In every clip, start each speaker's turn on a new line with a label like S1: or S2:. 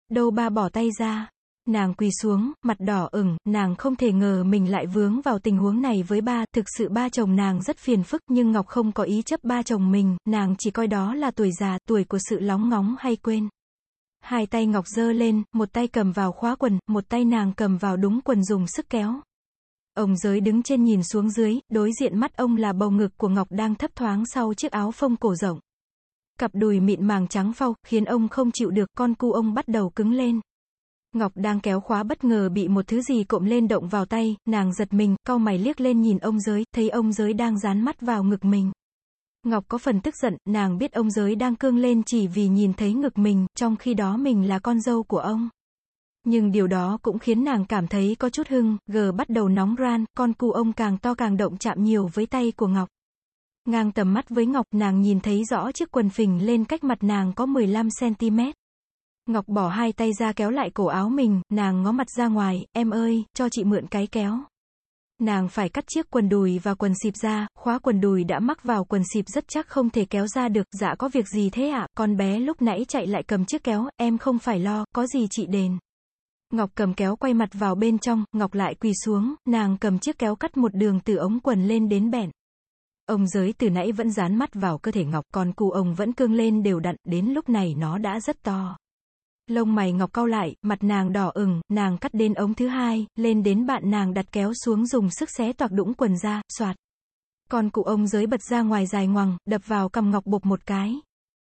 S1: Đâu ba bỏ tay ra. Nàng quỳ xuống, mặt đỏ ửng, nàng không thể ngờ mình lại vướng vào tình huống này với ba, thực sự ba chồng nàng rất phiền phức, nhưng Ngọc không có ý chấp ba chồng mình, nàng chỉ coi đó là tuổi già, tuổi của sự lóng ngóng hay quên. Hai tay Ngọc giơ lên, một tay cầm vào khóa quần, một tay nàng cầm vào đúng quần dùng sức kéo. Ông Giới đứng trên nhìn xuống dưới, đối diện mắt ông là bầu ngực của Ngọc đang thấp thoáng sau chiếc áo phông cổ rộng. Cặp đùi mịn màng trắng phau, khiến ông không chịu được, con cu ông bắt đầu cứng lên. Ngọc đang kéo khóa bất ngờ bị một thứ gì cộm lên động vào tay, nàng giật mình, cau mày liếc lên nhìn ông Giới, thấy ông Giới đang dán mắt vào ngực mình. Ngọc có phần tức giận, nàng biết ông Giới đang cương lên chỉ vì nhìn thấy ngực mình, trong khi đó mình là con dâu của ông. Nhưng điều đó cũng khiến nàng cảm thấy có chút hưng, bắt đầu nóng ran, con cu ông càng to càng động chạm nhiều với tay của Ngọc. Ngang tầm mắt với Ngọc, nàng nhìn thấy rõ chiếc quần phình lên cách mặt nàng có 15 cm. Ngọc bỏ hai tay ra kéo lại cổ áo mình, nàng ngó mặt ra ngoài, em ơi, cho chị mượn cái kéo. Nàng phải cắt chiếc quần đùi và quần xịp ra, khóa quần đùi đã mắc vào quần xịp rất chắc không thể kéo ra được. Dạ có việc gì thế ạ? Con bé lúc nãy chạy lại cầm chiếc kéo, em không phải lo, có gì chị đền. Ngọc cầm kéo quay mặt vào bên trong, Ngọc lại quỳ xuống, nàng cầm chiếc kéo cắt một đường từ ống quần lên đến bẹn. Ông Giới từ nãy vẫn dán mắt vào cơ thể Ngọc, còn cu ông vẫn cương lên đều đặn, đến lúc này nó đã rất to. Lông mày Ngọc cau lại, mặt nàng đỏ ửng, nàng cắt đến ống thứ hai, lên đến bạn nàng đặt kéo xuống dùng sức xé toạc đũng quần ra, xoạt. Con cụ ông Giới bật ra ngoài dài ngoằng, đập vào cằm Ngọc bộp một cái.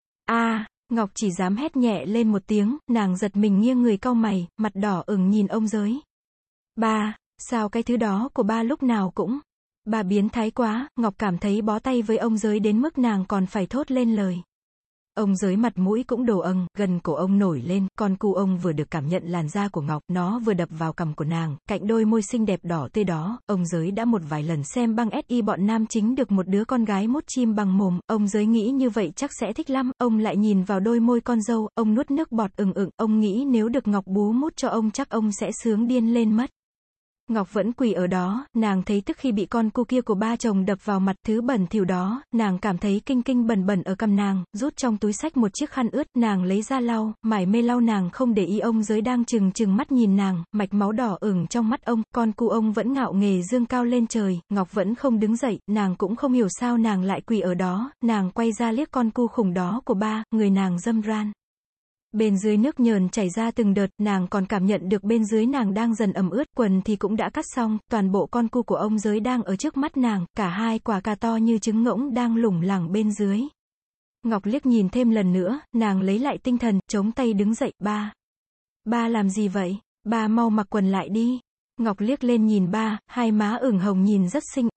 S1: Ngọc chỉ dám hét nhẹ lên một tiếng, nàng giật mình nghiêng người cau mày, mặt đỏ ửng nhìn ông Giới. Ba, sao cái thứ đó của ba lúc nào cũng... Bà biến thái quá, Ngọc cảm thấy bó tay với ông Giới đến mức nàng còn phải thốt lên lời. Ông Giới mặt mũi cũng đổ ầng, gần cổ ông nổi lên, con cu ông vừa được cảm nhận làn da của Ngọc, nó vừa đập vào cằm của nàng, cạnh đôi môi xinh đẹp đỏ tươi đó, ông Giới đã một vài lần xem băng SI bọn nam chính được một đứa con gái mút chim bằng mồm, ông Giới nghĩ như vậy chắc sẽ thích lắm, ông lại nhìn vào đôi môi con dâu, ông nuốt nước bọt ừng, ông nghĩ nếu được Ngọc bú mút cho ông chắc ông sẽ sướng điên lên mất. Ngọc vẫn quỳ ở đó, nàng thấy tức khi bị con cu kia của ba chồng đập vào mặt, thứ bẩn thỉu đó, nàng cảm thấy kinh kinh bẩn bẩn ở cằm nàng, rút trong túi xách một chiếc khăn ướt, nàng lấy ra lau, mải mê lau, nàng không để ý ông Giới đang trừng mắt nhìn nàng, mạch máu đỏ ửng trong mắt ông, con cu ông vẫn ngạo nghễ dương cao lên trời, Ngọc vẫn không đứng dậy, nàng cũng không hiểu sao nàng lại quỳ ở đó, nàng quay ra liếc con cu khủng đó của ba, người nàng râm ran. Bên dưới nước nhờn chảy ra từng đợt, nàng còn cảm nhận được bên dưới nàng đang dần ẩm ướt, quần thì cũng đã cắt xong, toàn bộ con cu của ông Giới đang ở trước mắt nàng, cả hai quả cà to như trứng ngỗng đang lủng lẳng bên dưới. Ngọc liếc nhìn thêm lần nữa, nàng lấy lại tinh thần, chống tay đứng dậy, ba. Ba làm gì vậy? Ba mau mặc quần lại đi. Ngọc liếc lên nhìn ba, hai má ửng hồng nhìn rất xinh,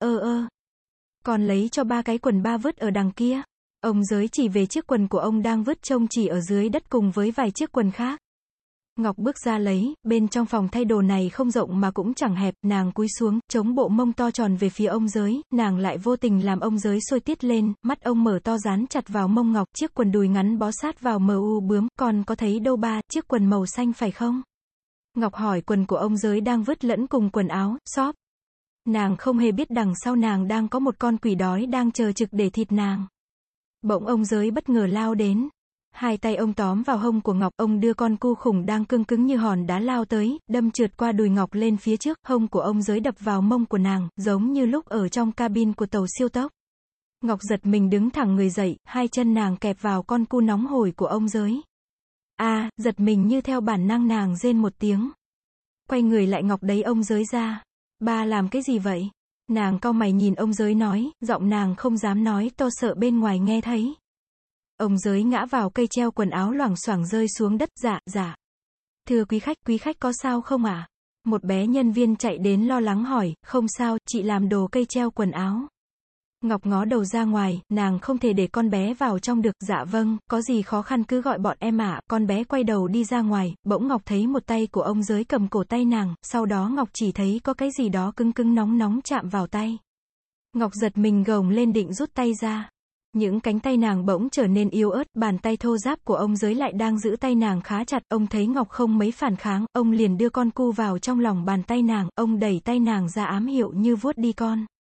S1: Con lấy cho ba cái quần ba vứt ở đằng kia. Ông Giới chỉ về chiếc quần của ông đang vứt trông chỉ ở dưới đất cùng với vài chiếc quần khác. Ngọc bước ra lấy, bên trong phòng thay đồ này không rộng mà cũng chẳng hẹp, nàng cúi xuống, chống bộ mông to tròn về phía ông Giới, nàng lại vô tình làm ông Giới sôi tiết lên, mắt ông mở to dán chặt vào mông Ngọc, chiếc quần đùi ngắn bó sát vào mu bướm, con có thấy đâu ba, chiếc quần màu xanh phải không? Ngọc hỏi quần của ông Giới đang vứt lẫn cùng quần áo, xóp. Nàng không hề biết đằng sau nàng đang có một con quỷ đói đang chờ trực để thịt nàng. Bỗng ông Giới bất ngờ lao đến. Hai tay ông tóm vào hông của Ngọc, ông đưa con cu khủng đang cứng cứng như hòn đá lao tới, đâm trượt qua đùi Ngọc lên phía trước, hông của ông Giới đập vào mông của nàng, giống như lúc ở trong cabin của tàu siêu tốc. Ngọc giật mình đứng thẳng người dậy, hai chân nàng kẹp vào con cu nóng hổi của ông Giới. Giật mình như theo bản năng nàng rên một tiếng. Quay người lại Ngọc đẩy ông Giới ra. Ba làm cái gì vậy? Nàng cau mày nhìn ông Giới nói, giọng nàng không dám nói to sợ bên ngoài nghe thấy. Ông Giới ngã vào cây treo quần áo loảng xoảng rơi xuống đất, dạ. Thưa quý khách có sao không ạ? Một bé nhân viên chạy đến lo lắng hỏi, không sao, chị làm đồ cây treo quần áo. Ngọc ngó đầu ra ngoài, nàng không thể để con bé vào trong được, dạ vâng, có gì khó khăn cứ gọi bọn em ạ. Con bé quay đầu đi ra ngoài, bỗng Ngọc thấy một tay của ông Giới cầm cổ tay nàng, sau đó Ngọc chỉ thấy có cái gì đó cứng cứng nóng nóng chạm vào tay. Ngọc giật mình gồng lên định rút tay ra. Những cánh tay nàng bỗng trở nên yếu ớt, bàn tay thô ráp của ông Giới lại đang giữ tay nàng khá chặt, ông thấy Ngọc không mấy phản kháng, ông liền đưa con cu vào trong lòng bàn tay nàng, ông đẩy tay nàng ra ám hiệu như vuốt đi con.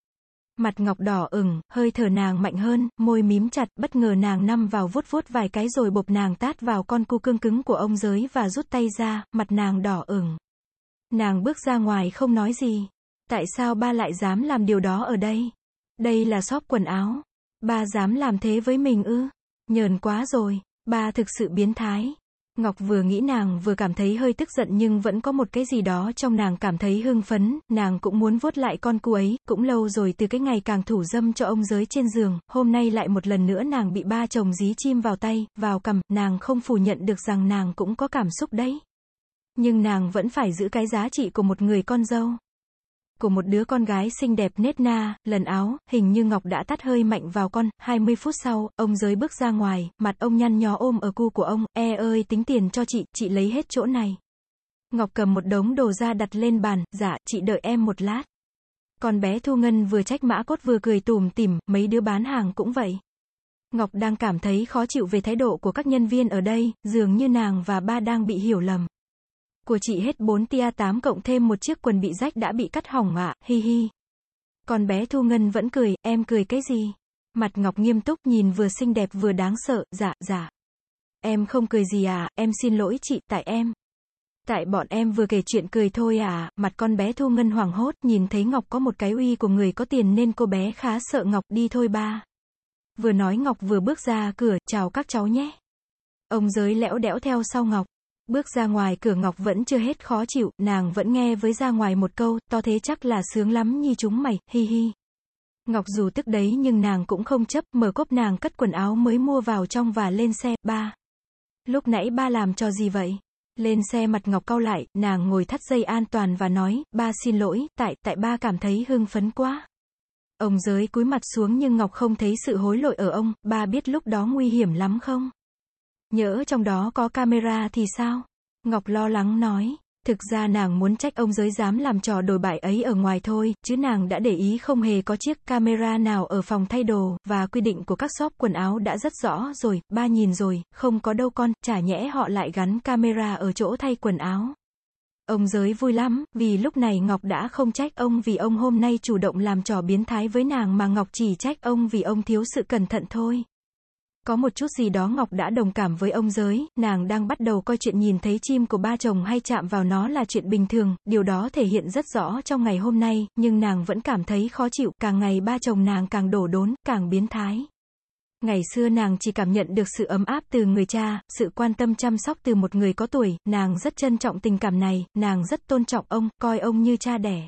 S1: Mặt Ngọc đỏ ửng, hơi thở nàng mạnh hơn, môi mím chặt, bất ngờ nàng nằm vào vuốt vuốt vài cái rồi bộp nàng tát vào con cu cương cứng của ông Giới và rút tay ra, mặt nàng đỏ ửng. Nàng bước ra ngoài không nói gì. Tại sao ba lại dám làm điều đó ở đây? Đây là shop quần áo. Ba dám làm thế với mình ư? Nhờn quá rồi, ba thực sự biến thái. Ngọc vừa nghĩ nàng vừa cảm thấy hơi tức giận nhưng vẫn có một cái gì đó trong nàng cảm thấy hưng phấn, nàng cũng muốn vuốt lại con cu ấy, cũng lâu rồi từ cái ngày càng thủ dâm cho ông Giới trên giường, hôm nay lại một lần nữa nàng bị ba chồng dí chim vào tay, vào cằm, nàng không phủ nhận được rằng nàng cũng có cảm xúc đấy. Nhưng nàng vẫn phải giữ cái giá trị của một người con dâu. Của một đứa con gái xinh đẹp nết na, lần áo, hình như Ngọc đã tát hơi mạnh vào con, 20 phút sau, ông Giới bước ra ngoài, mặt ông nhăn nhó ôm ở cu của ông, ơi tính tiền cho chị lấy hết chỗ này. Ngọc cầm một đống đồ ra đặt lên bàn, dạ, chị đợi em một lát. Con bé Thu Ngân vừa trách mã cốt vừa cười tủm tỉm, mấy đứa bán hàng cũng vậy. Ngọc đang cảm thấy khó chịu về thái độ của các nhân viên ở đây, dường như nàng và ba đang bị hiểu lầm. Của chị hết 4 tia 8 cộng thêm một chiếc quần bị rách đã bị cắt hỏng ạ, hi hi. Con bé Thu Ngân vẫn cười, em cười cái gì? Mặt Ngọc nghiêm túc nhìn vừa xinh đẹp vừa đáng sợ, dạ. Em không cười gì à, em xin lỗi chị, tại bọn em vừa kể chuyện cười thôi à, mặt con bé Thu Ngân hoảng hốt, nhìn thấy Ngọc có một cái uy của người có tiền nên cô bé khá sợ Ngọc, đi thôi ba. Vừa nói Ngọc vừa bước ra cửa, chào các cháu nhé. Ông Giới lẽo đẽo theo sau Ngọc. Bước ra ngoài cửa Ngọc vẫn chưa hết khó chịu, nàng vẫn nghe với ra ngoài một câu, to thế chắc là sướng lắm nhi chúng mày, hi hi. Ngọc dù tức đấy nhưng nàng cũng không chấp, mở cốp nàng cất quần áo mới mua vào trong và lên xe, ba. Lúc nãy ba làm trò gì vậy? Lên xe mặt Ngọc cau lại, nàng ngồi thắt dây an toàn và nói, ba xin lỗi, tại ba cảm thấy hưng phấn quá. Ông Giới cúi mặt xuống nhưng Ngọc không thấy sự hối lỗi ở ông, ba biết lúc đó nguy hiểm lắm không? Nhỡ trong đó có camera thì sao? Ngọc lo lắng nói. Thực ra nàng muốn trách ông Giới dám làm trò đồi bại ấy ở ngoài thôi, chứ nàng đã để ý không hề có chiếc camera nào ở phòng thay đồ, và quy định của các shop quần áo đã rất rõ rồi, ba nhìn rồi, không có đâu con, chả nhẽ họ lại gắn camera ở chỗ thay quần áo. Ông Giới vui lắm, vì lúc này Ngọc đã không trách ông vì ông hôm nay chủ động làm trò biến thái với nàng mà Ngọc chỉ trách ông vì ông thiếu sự cẩn thận thôi. Có một chút gì đó Ngọc đã đồng cảm với ông Giới, nàng đang bắt đầu coi chuyện nhìn thấy chim của ba chồng hay chạm vào nó là chuyện bình thường, điều đó thể hiện rất rõ trong ngày hôm nay, nhưng nàng vẫn cảm thấy khó chịu, càng ngày ba chồng nàng càng đổ đốn, càng biến thái. Ngày xưa nàng chỉ cảm nhận được sự ấm áp từ người cha, sự quan tâm chăm sóc từ một người có tuổi, nàng rất trân trọng tình cảm này, nàng rất tôn trọng ông, coi ông như cha đẻ.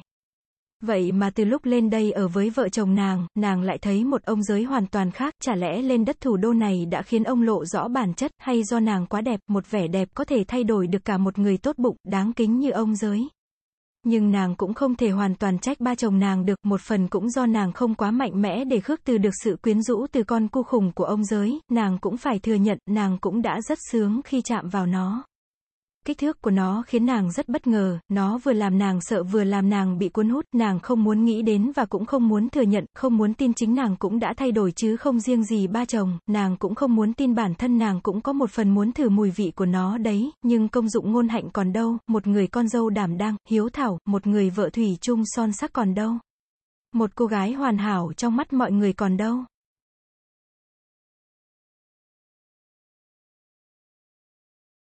S1: Vậy mà từ lúc lên đây ở với vợ chồng nàng lại thấy một ông Giới hoàn toàn khác, chả lẽ lên đất thủ đô này đã khiến ông lộ rõ bản chất, hay do nàng quá đẹp, một vẻ đẹp có thể thay đổi được cả một người tốt bụng, đáng kính như ông Giới. Nhưng nàng cũng không thể hoàn toàn trách ba chồng nàng được, một phần cũng do nàng không quá mạnh mẽ để khước từ được sự quyến rũ từ con cu khủng của ông Giới, nàng cũng phải thừa nhận, nàng cũng đã rất sướng khi chạm vào nó. Kích thước của nó khiến nàng rất bất ngờ, nó vừa làm nàng sợ vừa làm nàng bị cuốn hút, nàng không muốn nghĩ đến và cũng không muốn thừa nhận, không muốn tin chính nàng cũng đã thay đổi chứ không riêng gì ba chồng, nàng cũng không muốn tin bản thân nàng cũng có một phần muốn thử mùi vị của nó đấy, nhưng công dụng ngôn hạnh còn đâu, một người con dâu đảm đang, hiếu thảo, một người vợ thủy chung son sắc còn đâu. Một cô gái hoàn hảo trong mắt mọi người còn đâu.